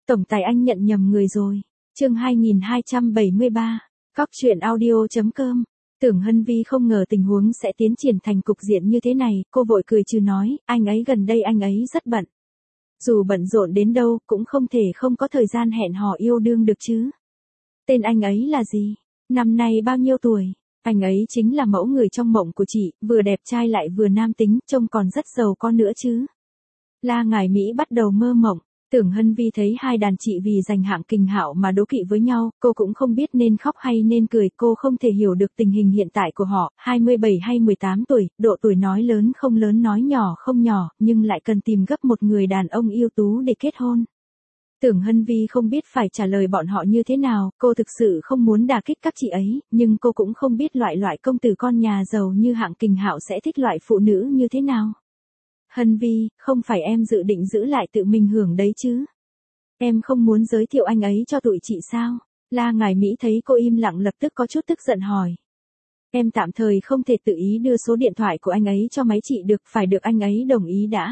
Tổng tài anh nhận nhầm người rồi. Chương 2273. Cóc truyện audio.com. Tưởng Hân Vi không ngờ tình huống sẽ tiến triển thành cục diện như thế này, cô vội cười trừ nói, anh ấy gần đây anh ấy rất bận. Dù bận rộn đến đâu, cũng không thể không có thời gian hẹn hò yêu đương được chứ. Tên anh ấy là gì? Năm nay bao nhiêu tuổi? Anh ấy chính là mẫu người trong mộng của chị, vừa đẹp trai lại vừa nam tính, trông còn rất giàu con nữa chứ. La Ngải Mỹ bắt đầu mơ mộng. Tưởng Hân Vi thấy hai đàn chị vì giành hạng Kình Hạo mà đố kỵ với nhau, cô cũng không biết nên khóc hay nên cười, cô không thể hiểu được tình hình hiện tại của họ, 27 hay 18 tuổi, độ tuổi nói lớn không lớn nói nhỏ không nhỏ, nhưng lại cần tìm gấp một người đàn ông ưu tú để kết hôn. Tưởng Hân Vi không biết phải trả lời bọn họ như thế nào, cô thực sự không muốn đả kích các chị ấy, nhưng cô cũng không biết loại công tử con nhà giàu như hạng Kình Hạo sẽ thích loại phụ nữ như thế nào. Hân Vi, không phải em dự định giữ lại tự mình hưởng đấy chứ? Em không muốn giới thiệu anh ấy cho tụi chị sao? La Ngải Mỹ thấy cô im lặng lập tức có chút tức giận hỏi. Em tạm thời không thể tự ý đưa số điện thoại của anh ấy cho mấy chị được, phải được anh ấy đồng ý đã.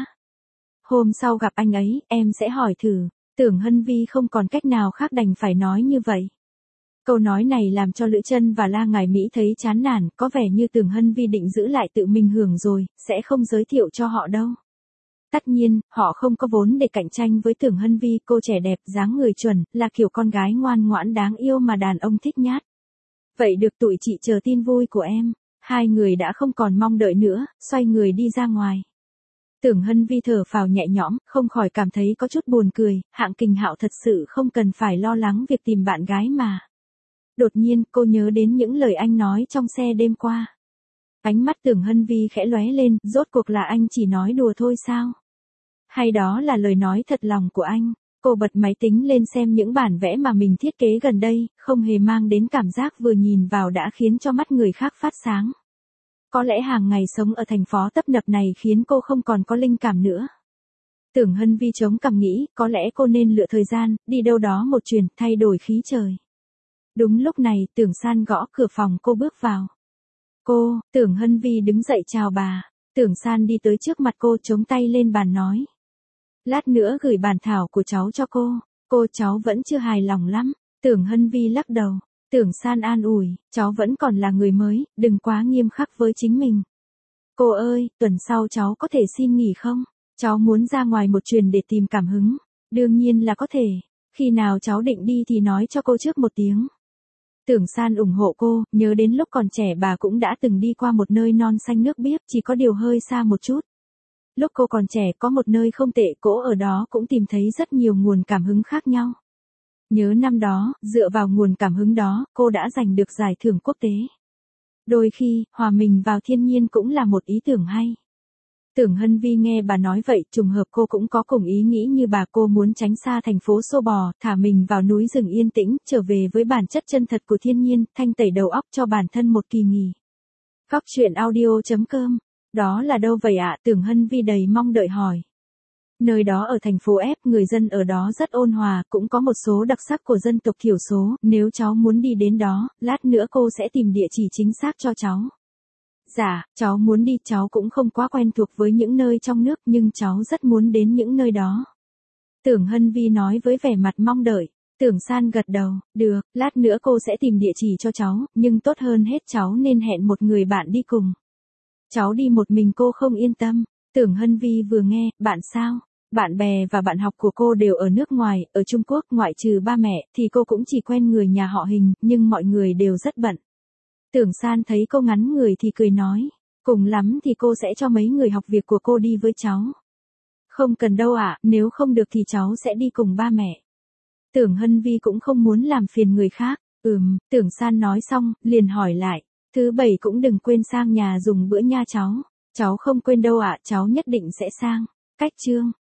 Hôm sau gặp anh ấy, em sẽ hỏi thử. Tưởng Hân Vi không còn cách nào khác đành phải nói như vậy. Câu nói này làm cho Lữ Trân và La Ngải Mỹ thấy chán nản, có vẻ như Tưởng Hân Vi định giữ lại tự mình hưởng rồi, sẽ không giới thiệu cho họ đâu. Tất nhiên, họ không có vốn để cạnh tranh với Tưởng Hân Vi, cô trẻ đẹp, dáng người chuẩn, là kiểu con gái ngoan ngoãn đáng yêu mà đàn ông thích nhát. Vậy được, tụi chị chờ tin vui của em. Hai người đã không còn mong đợi nữa, xoay người đi ra ngoài. Tưởng Hân Vi thở phào nhẹ nhõm, không khỏi cảm thấy có chút buồn cười, hạng Kình Hạo thật sự không cần phải lo lắng việc tìm bạn gái mà. Đột nhiên, cô nhớ đến những lời anh nói trong xe đêm qua. Ánh mắt Tưởng Hân Vi khẽ lóe lên, rốt cuộc là anh chỉ nói đùa thôi sao? Hay đó là lời nói thật lòng của anh? Cô bật máy tính lên xem những bản vẽ mà mình thiết kế gần đây, không hề mang đến cảm giác vừa nhìn vào đã khiến cho mắt người khác phát sáng. Có lẽ hàng ngày sống ở thành phố tấp nập này khiến cô không còn có linh cảm nữa. Tưởng Hân Vi chống cằm nghĩ, có lẽ cô nên lựa thời gian, đi đâu đó một chuyến, thay đổi khí trời. Đúng lúc này, Tưởng San gõ cửa phòng, cô bước vào. Cô, Tưởng Hân Vi đứng dậy chào bà. Tưởng San đi tới trước mặt cô, chống tay lên bàn nói. Lát nữa gửi bản thảo của cháu cho cô. Cháu vẫn chưa hài lòng lắm. Tưởng Hân Vi lắc đầu. Tưởng San an ủi, cháu vẫn còn là người mới, đừng quá nghiêm khắc với chính mình. Cô ơi, tuần sau cháu có thể xin nghỉ không? Cháu muốn ra ngoài một chuyến để tìm cảm hứng. Đương nhiên là có thể. Khi nào cháu định đi thì nói cho cô trước một tiếng. Tưởng San ủng hộ cô, nhớ đến lúc còn trẻ bà cũng đã từng đi qua một nơi non xanh nước biếc, chỉ có điều hơi xa một chút. Lúc cô còn trẻ có một nơi không tệ, cô ở đó cũng tìm thấy rất nhiều nguồn cảm hứng khác nhau. Nhớ năm đó, dựa vào nguồn cảm hứng đó, cô đã giành được giải thưởng quốc tế. Đôi khi, hòa mình vào thiên nhiên cũng là một ý tưởng hay. Tưởng Hân Vi nghe bà nói vậy, trùng hợp cô cũng có cùng ý nghĩ như bà, cô muốn tránh xa thành phố xô bò, thả mình vào núi rừng yên tĩnh, trở về với bản chất chân thật của thiên nhiên, thanh tẩy đầu óc cho bản thân một kỳ nghỉ. Cóc truyện audio.com. Đó là đâu vậy ạ? Tưởng Hân Vi đầy mong đợi hỏi. Nơi đó ở thành phố F, người dân ở đó rất ôn hòa, cũng có một số đặc sắc của dân tộc thiểu số, nếu cháu muốn đi đến đó, lát nữa cô sẽ tìm địa chỉ chính xác cho cháu. Dạ, cháu muốn đi, cháu cũng không quá quen thuộc với những nơi trong nước, nhưng cháu rất muốn đến những nơi đó. Tưởng Hân Vi nói với vẻ mặt mong đợi. Tưởng San gật đầu, được, lát nữa cô sẽ tìm địa chỉ cho cháu, nhưng tốt hơn hết cháu nên hẹn một người bạn đi cùng. Cháu đi một mình cô không yên tâm. Tưởng Hân Vi vừa nghe, bạn sao? Bạn bè và bạn học của cô đều ở nước ngoài, ở Trung Quốc, ngoại trừ ba mẹ, thì cô cũng chỉ quen người nhà họ Hình, nhưng mọi người đều rất bận. Tưởng San thấy cô ngắn người thì cười nói, cùng lắm thì cô sẽ cho mấy người học việc của cô đi với cháu. Không cần đâu ạ, nếu không được thì cháu sẽ đi cùng ba mẹ. Tưởng Hân Vi cũng không muốn làm phiền người khác. Tưởng San nói xong, liền hỏi lại, thứ bảy cũng đừng quên sang nhà dùng bữa nha cháu. Cháu không quên đâu ạ, cháu nhất định sẽ sang. Cách chương.